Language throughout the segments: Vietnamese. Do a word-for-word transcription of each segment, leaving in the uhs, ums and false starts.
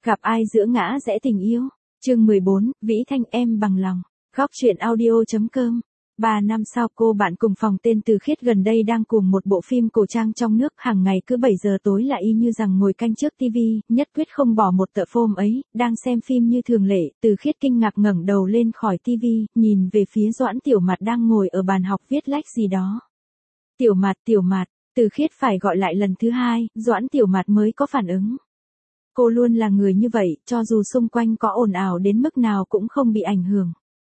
Gặp ai giữa ngã rẽ tình yêu. Chương mười bốn, Vĩ Thanh em bằng lòng. Góc truyện audio.com. Ba năm sau cô bạn cùng phòng tên Từ Khiết gần đây đang cùng một bộ phim cổ trang trong nước, hàng ngày cứ bảy giờ tối là y như rằng ngồi canh trước tivi, nhất quyết không bỏ một tờ phôm ấy, đang xem phim như thường lệ, Từ Khiết kinh ngạc ngẩng đầu lên khỏi tivi, nhìn về phía Doãn Tiểu Mạt đang ngồi ở bàn học viết lách gì đó. Tiểu Mạt, Tiểu Mạt, Từ Khiết phải gọi lại lần thứ hai, Doãn Tiểu Mạt mới có phản ứng. Cô luôn là người như vậy, cho dù xung quanh có ồn ào đến mức nào cũng không bị ảnh hưởng.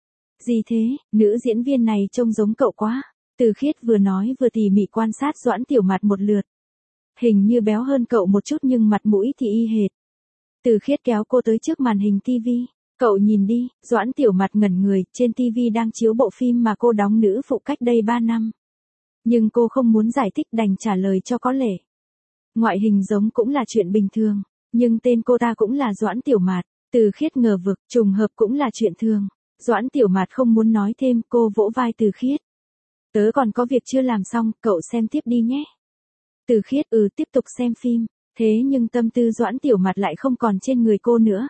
Gì thế, nữ diễn viên này trông giống cậu quá. Từ Khiết vừa nói vừa tỉ mỉ quan sát Doãn Tiểu Mạt một lượt. Hình như béo hơn cậu một chút nhưng mặt mũi thì y hệt. Từ Khiết kéo cô tới trước màn hình tivi. Cậu nhìn đi, Doãn Tiểu Mạt ngẩn người, trên tivi đang chiếu bộ phim mà cô đóng nữ phụ cách đây ba năm. Nhưng cô không muốn giải thích đành trả lời cho có lệ. Ngoại hình giống cũng là chuyện bình thường, nhưng tên cô ta cũng là Doãn Tiểu Mạt. Từ Khiết ngờ vực, trùng hợp cũng là chuyện thường. Doãn Tiểu Mạt không muốn nói thêm, cô vỗ vai Từ Khiết. Tớ còn có việc chưa làm xong, cậu xem tiếp đi nhé. Từ Khiết ừ tiếp tục xem phim, thế nhưng tâm tư Doãn Tiểu Mạt lại không còn trên người cô nữa.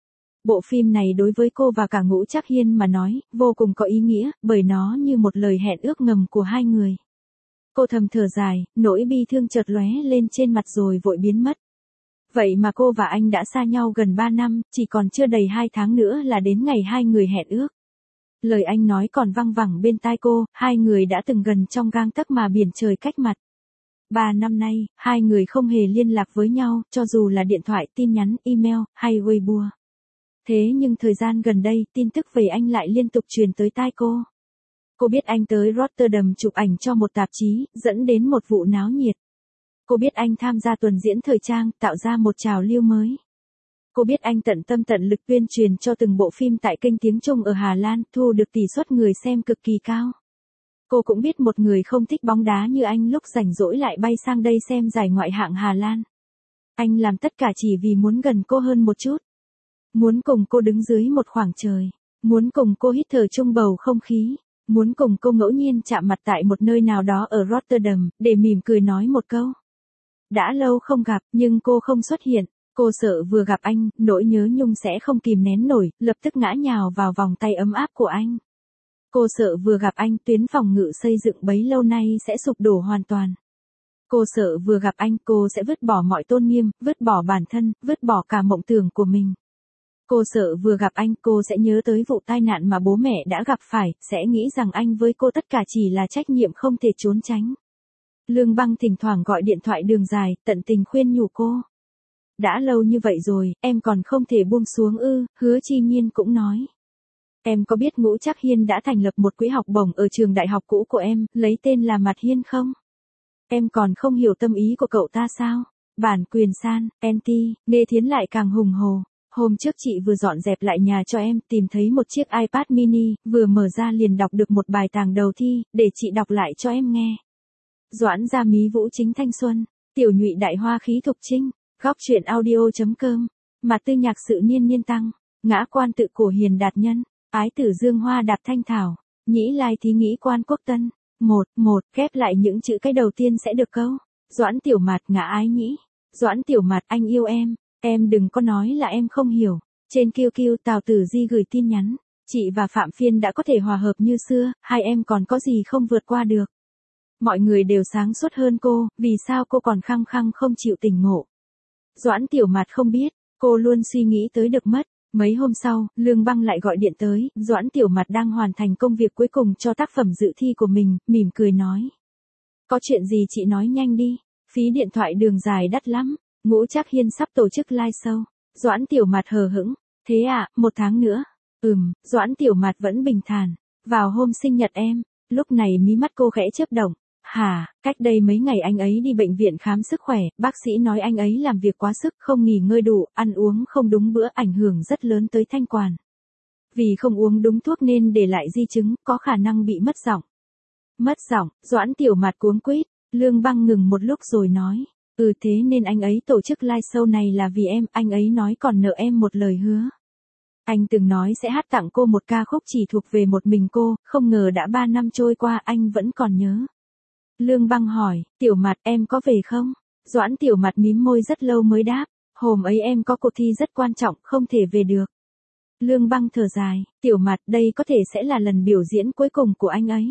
Bộ phim này đối với cô và cả Ngũ Trác Hiên mà nói, vô cùng có ý nghĩa, bởi nó như một lời hẹn ước ngầm của hai người. Cô thầm thở dài, nỗi bi thương chợt lóe lên trên mặt rồi vội biến mất. Vậy mà cô và anh đã xa nhau gần ba năm, chỉ còn chưa đầy hai tháng nữa là đến ngày hai người hẹn ước. Lời anh nói còn văng vẳng bên tai cô, hai người đã từng gần trong gang tấc mà biển trời cách mặt. Ba năm nay, hai người không hề liên lạc với nhau, cho dù là điện thoại, tin nhắn, email, hay Weibo. Thế nhưng thời gian gần đây, tin tức về anh lại liên tục truyền tới tai cô. Cô biết anh tới Rotterdam chụp ảnh cho một tạp chí, dẫn đến một vụ náo nhiệt. Cô biết anh tham gia tuần diễn thời trang, tạo ra một trào lưu mới. Cô biết anh tận tâm tận lực tuyên truyền cho từng bộ phim tại kênh tiếng Trung ở Hà Lan, thu được tỷ suất người xem cực kỳ cao. Cô cũng biết một người không thích bóng đá như anh lúc rảnh rỗi lại bay sang đây xem giải ngoại hạng Hà Lan. Anh làm tất cả chỉ vì muốn gần cô hơn một chút. Muốn cùng cô đứng dưới một khoảng trời. Muốn cùng cô hít thở chung bầu không khí. Muốn cùng cô ngẫu nhiên chạm mặt tại một nơi nào đó ở Rotterdam, để mỉm cười nói một câu. Đã lâu không gặp, nhưng cô không xuất hiện. Cô sợ vừa gặp anh, nỗi nhớ nhung sẽ không kìm nén nổi, lập tức ngã nhào vào vòng tay ấm áp của anh. Cô sợ vừa gặp anh, tuyến phòng ngự xây dựng bấy lâu nay sẽ sụp đổ hoàn toàn. Cô sợ vừa gặp anh, cô sẽ vứt bỏ mọi tôn nghiêm, vứt bỏ bản thân, vứt bỏ cả mộng tưởng của mình. Cô sợ vừa gặp anh, cô sẽ nhớ tới vụ tai nạn mà bố mẹ đã gặp phải, sẽ nghĩ rằng anh với cô tất cả chỉ là trách nhiệm không thể trốn tránh. Lương Băng thỉnh thoảng gọi điện thoại đường dài, tận tình khuyên nhủ cô. Đã lâu như vậy rồi, em còn không thể buông xuống ư, Hứa Chi Nhiên cũng nói. Em có biết Ngũ Trác Hiên đã thành lập một quỹ học bổng ở trường đại học cũ của em, lấy tên là Mạt Hiên không? Em còn không hiểu tâm ý của cậu ta sao? Bản quyền san, anti, Nghe Thiến lại càng hùng hồ. Hôm trước chị vừa dọn dẹp lại nhà cho em, tìm thấy một chiếc iPad mini, vừa mở ra liền đọc được một bài tàng đầu thi, để chị đọc lại cho em nghe. Doãn Gia Mí Vũ Chính Thanh Xuân, Tiểu Nhụy Đại Hoa Khí Thục Trinh, Góc truyện audio.com, Mặt Tư Nhạc Sự Niên Niên Tăng, Ngã Quan Tự Cổ Hiền Đạt Nhân, Ái Tử Dương Hoa Đạp Thanh Thảo, Nhĩ Lai Thí Nghĩ Quan Quốc Tân. Một, một, ghép lại những chữ cái đầu tiên sẽ được câu. Doãn Tiểu Mạt ngã ái nhĩ. Doãn Tiểu Mạt anh yêu em, em đừng có nói là em không hiểu. Trên Q Q Tào Tử Di gửi tin nhắn, chị và Phạm Phiên đã có thể hòa hợp như xưa, hai em còn có gì không vượt qua được. Mọi người đều sáng suốt hơn cô, vì sao cô còn khăng khăng không chịu tỉnh ngộ. Doãn Tiểu Mạt không biết, cô luôn suy nghĩ tới được mất. Mấy hôm sau, Lương Băng lại gọi điện tới, Doãn Tiểu Mạt đang hoàn thành công việc cuối cùng cho tác phẩm dự thi của mình, mỉm cười nói. Có chuyện gì chị nói nhanh đi, phí điện thoại đường dài đắt lắm, Ngũ Trác Hiên sắp tổ chức live show. Doãn Tiểu Mạt hờ hững, thế à, một tháng nữa. Ừm, Doãn Tiểu Mạt vẫn bình thản, vào hôm sinh nhật em, lúc này mí mắt cô khẽ chớp động. Hả, cách đây mấy ngày anh ấy đi bệnh viện khám sức khỏe, bác sĩ nói anh ấy làm việc quá sức, không nghỉ ngơi đủ, ăn uống không đúng bữa, ảnh hưởng rất lớn tới thanh quản. Vì không uống đúng thuốc nên để lại di chứng, có khả năng bị mất giọng. Mất giọng, Doãn Tiểu Mạt cuống quýt, Lương Băng ngừng một lúc rồi nói, ừ thế nên anh ấy tổ chức live show này là vì em, anh ấy nói còn nợ em một lời hứa. Anh từng nói sẽ hát tặng cô một ca khúc chỉ thuộc về một mình cô, không ngờ đã ba năm trôi qua anh vẫn còn nhớ. Lương Băng hỏi, Tiểu Mạt em có về không? Doãn Tiểu Mạt mím môi rất lâu mới đáp, Hôm ấy em có cuộc thi rất quan trọng, không thể về được. Lương Băng thở dài, Tiểu Mạt, đây có thể sẽ là lần biểu diễn cuối cùng của anh ấy.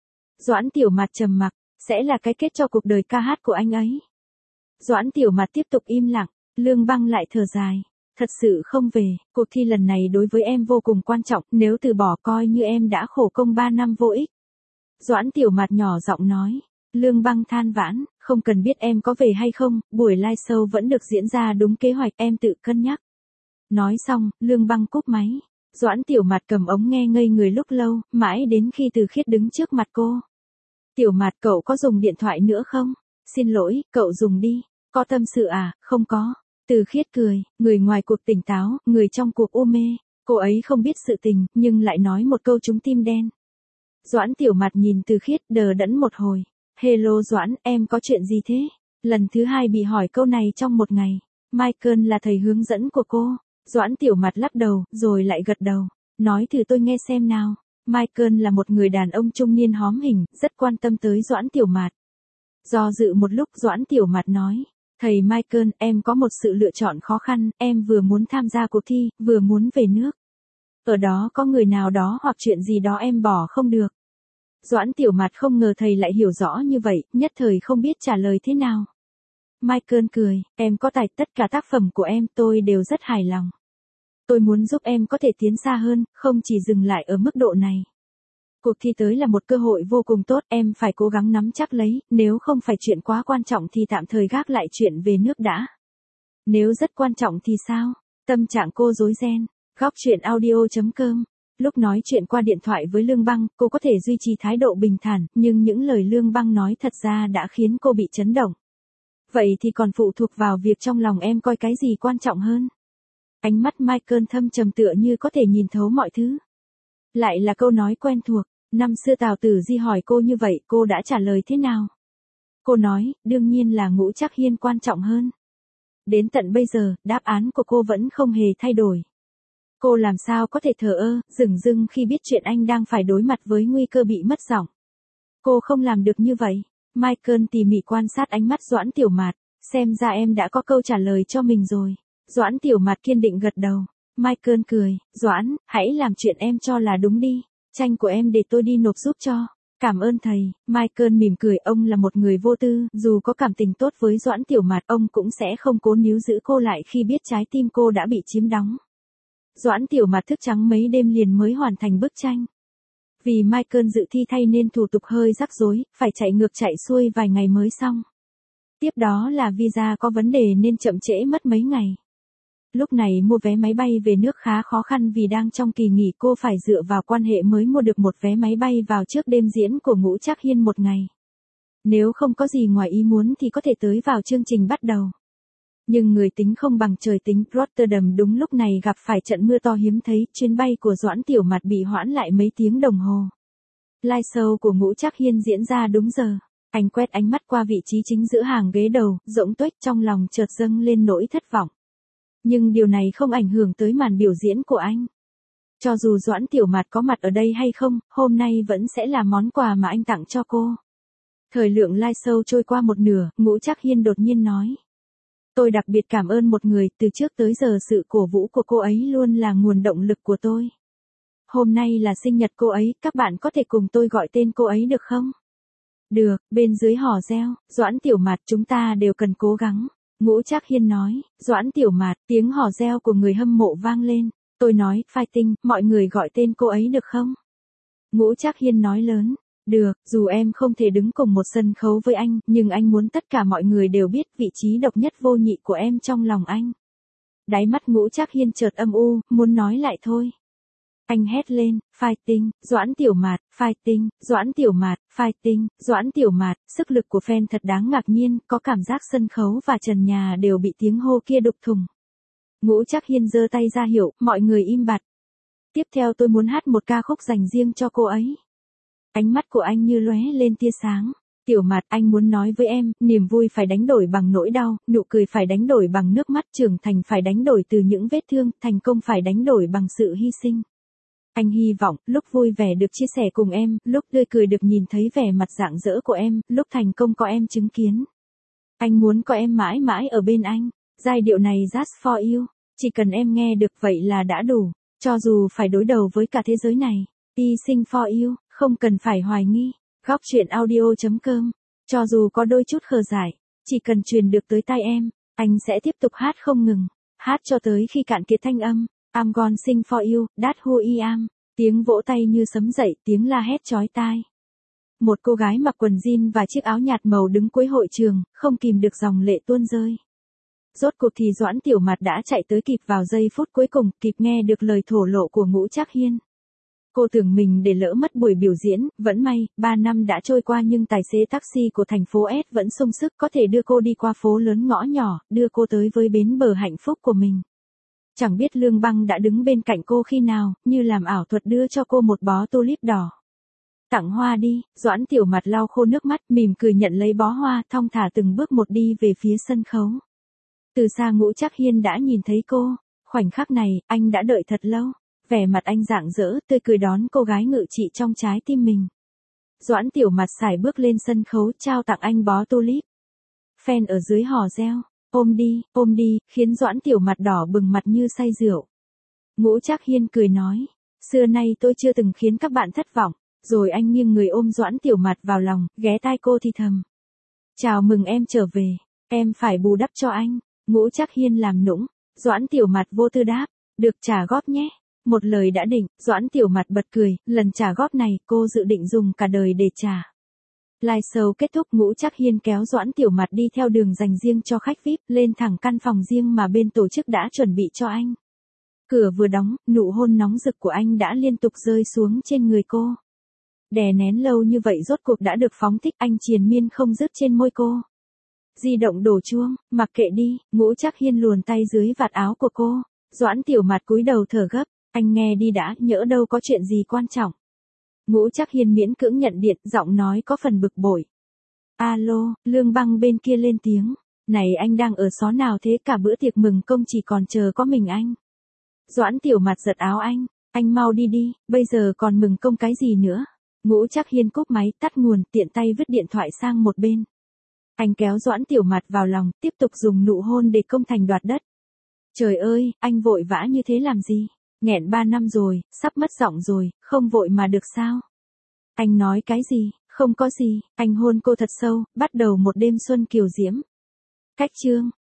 Doãn Tiểu Mạt trầm mặc, sẽ là cái kết cho cuộc đời ca hát của anh ấy. Doãn Tiểu Mạt tiếp tục im lặng, Lương Băng lại thở dài. Thật sự không về, cuộc thi lần này đối với em vô cùng quan trọng, nếu từ bỏ coi như em đã khổ công ba năm vô ích. Doãn Tiểu Mạt nhỏ giọng nói. Lương Băng than vãn, không cần biết em có về hay không, buổi live show vẫn được diễn ra đúng kế hoạch, em tự cân nhắc. Nói xong, Lương Băng cúp máy. Doãn Tiểu Mạt cầm ống nghe ngây người lúc lâu, mãi đến khi Từ Khiết đứng trước mặt cô. Tiểu Mạt, cậu có dùng điện thoại nữa không? Xin lỗi, cậu dùng đi. Có tâm sự à? Không có. Từ Khiết cười, người ngoài cuộc tỉnh táo, người trong cuộc u mê. Cô ấy không biết sự tình, nhưng lại nói một câu trúng tim đen. Doãn Tiểu Mạt nhìn Từ Khiết đờ đẫn một hồi. Hello Doãn, em có chuyện gì thế? Lần thứ hai bị hỏi câu này trong một ngày. Michael là thầy hướng dẫn của cô. Doãn Tiểu Mạt lắc đầu, rồi lại gật đầu. Nói thử tôi nghe xem nào. Michael là một người đàn ông trung niên hóm hình, rất quan tâm tới Doãn Tiểu Mạt. Do dự một lúc, Doãn Tiểu Mạt nói. Thầy Michael, em có một sự lựa chọn khó khăn, em vừa muốn tham gia cuộc thi, vừa muốn về nước. Ở đó có người nào đó hoặc chuyện gì đó em bỏ không được. Doãn Tiểu Mạt không ngờ thầy lại hiểu rõ như vậy, nhất thời không biết trả lời thế nào. Michael cười, em có tài, tất cả tác phẩm của em tôi đều rất hài lòng. Tôi muốn giúp em có thể tiến xa hơn, không chỉ dừng lại ở mức độ này. Cuộc thi tới là một cơ hội vô cùng tốt, em phải cố gắng nắm chắc lấy, nếu không phải chuyện quá quan trọng thì tạm thời gác lại chuyện về nước đã. Nếu rất quan trọng thì sao? Tâm trạng cô rối ren. Góc truyện audio chấm com. Lúc nói chuyện qua điện thoại với Lương Băng, cô có thể duy trì thái độ bình thản, nhưng những lời Lương Băng nói thật ra đã khiến cô bị chấn động. Vậy thì còn phụ thuộc vào việc trong lòng em coi cái gì quan trọng hơn. Ánh mắt Michael thâm trầm tựa như có thể nhìn thấu mọi thứ. Lại là câu nói quen thuộc, năm xưa Tào Tử Di hỏi cô như vậy, cô đã trả lời thế nào? Cô nói, đương nhiên là Ngũ Trác Hiên quan trọng hơn. Đến tận bây giờ, đáp án của cô vẫn không hề thay đổi. Cô làm sao có thể thờ ơ, dửng dưng khi biết chuyện anh đang phải đối mặt với nguy cơ bị mất giọng. Cô không làm được như vậy. Michael tỉ mỉ quan sát ánh mắt Doãn Tiểu Mạt, xem ra em đã có câu trả lời cho mình rồi. Doãn Tiểu Mạt kiên định gật đầu. Michael cười, Doãn, hãy làm chuyện em cho là đúng đi. Tranh của em để tôi đi nộp giúp cho. Cảm ơn thầy. Michael mỉm cười, ông là một người vô tư, dù có cảm tình tốt với Doãn Tiểu Mạt, ông cũng sẽ không cố níu giữ cô lại khi biết trái tim cô đã bị chiếm đóng. Doãn Tiểu Mạt thức trắng mấy đêm liền mới hoàn thành bức tranh. Vì Michael dự thi thay nên thủ tục hơi rắc rối, phải chạy ngược chạy xuôi vài ngày mới xong. Tiếp đó là visa có vấn đề nên chậm trễ mất mấy ngày. Lúc này mua vé máy bay về nước khá khó khăn vì đang trong kỳ nghỉ, cô phải dựa vào quan hệ mới mua được một vé máy bay vào trước đêm diễn của Ngũ Trác Hiên một ngày. Nếu không có gì ngoài ý muốn thì có thể tới vào chương trình bắt đầu. Nhưng người tính không bằng trời tính, Rotterdam đúng lúc này gặp phải trận mưa to hiếm thấy, chuyến bay của Doãn Tiểu Mạt bị hoãn lại mấy tiếng đồng hồ. Live show của Ngũ Trác Hiên diễn ra đúng giờ. Anh quét ánh mắt qua vị trí chính giữa hàng ghế đầu, rỗng tuếch, trong lòng chợt dâng lên nỗi thất vọng. Nhưng điều này không ảnh hưởng tới màn biểu diễn của anh. Cho dù Doãn Tiểu Mạt có mặt ở đây hay không, hôm nay vẫn sẽ là món quà mà anh tặng cho cô. Thời lượng live show trôi qua một nửa, Ngũ Trác Hiên đột nhiên nói. Tôi đặc biệt cảm ơn một người, từ trước tới giờ sự cổ vũ của cô ấy luôn là nguồn động lực của tôi. Hôm nay là sinh nhật cô ấy, các bạn có thể cùng tôi gọi tên cô ấy được không? Được, bên dưới hò reo, Doãn Tiểu Mạt, chúng ta đều cần cố gắng. Ngũ Trác Hiên nói, Doãn Tiểu Mạt, tiếng hò reo của người hâm mộ vang lên. Tôi nói, fighting, mọi người gọi tên cô ấy được không? Ngũ Trác Hiên nói lớn. Được, dù em không thể đứng cùng một sân khấu với anh, nhưng anh muốn tất cả mọi người đều biết vị trí độc nhất vô nhị của em trong lòng anh. Đáy mắt Ngũ Trác Hiên chợt âm u, muốn nói lại thôi. Anh hét lên, fighting, Doãn Tiểu Mạt, fighting, Doãn Tiểu Mạt, fighting, Doãn Tiểu Mạt, sức lực của fan thật đáng ngạc nhiên, có cảm giác sân khấu và trần nhà đều bị tiếng hô kia đục thủng. Ngũ Trác Hiên giơ tay ra hiệu, mọi người im bặt. Tiếp theo tôi muốn hát một ca khúc dành riêng cho cô ấy. Ánh mắt của anh như lóe lên tia sáng. Tiểu Mạt, anh muốn nói với em, niềm vui phải đánh đổi bằng nỗi đau, nụ cười phải đánh đổi bằng nước mắt, trưởng thành phải đánh đổi từ những vết thương, thành công phải đánh đổi bằng sự hy sinh. Anh hy vọng, lúc vui vẻ được chia sẻ cùng em, lúc tươi cười được nhìn thấy vẻ mặt rạng rỡ của em, lúc thành công có em chứng kiến. Anh muốn có em mãi mãi ở bên anh. Giai điệu này just for you, chỉ cần em nghe được vậy là đã đủ, cho dù phải đối đầu với cả thế giới này. Y sinh for you, không cần phải hoài nghi. Góc truyện audio.com, cho dù có đôi chút khờ dại, chỉ cần truyền được tới tai em, anh sẽ tiếp tục hát không ngừng, hát cho tới khi cạn kiệt thanh âm. I'm gonna sing for you, that's who I am. Tiếng vỗ tay như sấm dậy, tiếng la hét chói tai. Một cô gái mặc quần jean và chiếc áo nhạt màu đứng cuối hội trường, không kìm được dòng lệ tuôn rơi. Rốt cuộc thì Doãn Tiểu Mạt đã chạy tới kịp vào giây phút cuối cùng, kịp nghe được lời thổ lộ của Ngũ Trác Hiên. Cô tưởng mình để lỡ mất buổi biểu diễn, vẫn may, ba năm đã trôi qua nhưng tài xế taxi của thành phố S vẫn sung sức có thể đưa cô đi qua phố lớn ngõ nhỏ, đưa cô tới với bến bờ hạnh phúc của mình. Chẳng biết Lương Băng đã đứng bên cạnh cô khi nào, như làm ảo thuật đưa cho cô một bó tulip đỏ. Tặng hoa đi, Doãn Tiểu Mạt lau khô nước mắt, mỉm cười nhận lấy bó hoa, thong thả từng bước một đi về phía sân khấu. Từ xa Ngũ Trác Hiên đã nhìn thấy cô, khoảnh khắc này, anh đã đợi thật lâu. Vẻ mặt anh rạng rỡ, tươi cười đón cô gái ngự trị trong trái tim mình. Doãn Tiểu Mạt sải bước lên sân khấu trao tặng anh bó tulip. Fan ở dưới hò reo, ôm đi, ôm đi, khiến Doãn Tiểu Mạt đỏ bừng mặt như say rượu. Ngũ Trác Hiên cười nói, xưa nay tôi chưa từng khiến các bạn thất vọng. Rồi anh nghiêng người ôm Doãn Tiểu Mạt vào lòng, ghé tai cô thì thầm. Chào mừng em trở về, em phải bù đắp cho anh. Ngũ Trác Hiên làm nũng, Doãn Tiểu Mạt vô tư đáp, được trả góp nhé. Một lời đã định, Doãn Tiểu Mạt bật cười, lần trả góp này cô dự định dùng cả đời để trả. Live show kết thúc, Ngũ Trác Hiên kéo Doãn Tiểu Mạt đi theo đường dành riêng cho khách vi ai pi, lên thẳng căn phòng riêng mà bên tổ chức đã chuẩn bị cho anh. Cửa vừa đóng, nụ hôn nóng rực của anh đã liên tục rơi xuống trên người cô. Đè nén lâu như vậy rốt cuộc đã được phóng thích, anh triền miên không dứt trên môi cô. Di động đổ chuông, mặc kệ đi, Ngũ Trác Hiên luồn tay dưới vạt áo của cô. Doãn Tiểu Mạt cúi đầu thở gấp, anh nghe đi đã, nhỡ đâu có chuyện gì quan trọng. Ngũ Trác Hiên miễn cưỡng nhận điện, giọng nói có phần bực bội. Alo, Lương Băng bên kia lên tiếng, này anh đang ở xó nào thế, cả bữa tiệc mừng công chỉ còn chờ có mình anh. Doãn Tiểu Mạt giật áo anh, anh mau đi đi, bây giờ còn mừng công cái gì nữa. Ngũ Trác Hiên cúp máy, tắt nguồn, tiện tay vứt điện thoại sang một bên. Anh kéo Doãn Tiểu Mạt vào lòng, tiếp tục dùng nụ hôn để công thành đoạt đất. Trời ơi, anh vội vã như thế làm gì? Nghẹn ba năm rồi, sắp mất giọng rồi, không vội mà được sao? Anh nói cái gì? Không có gì, anh hôn cô thật sâu, bắt đầu một đêm xuân kiều diễm. Cách chương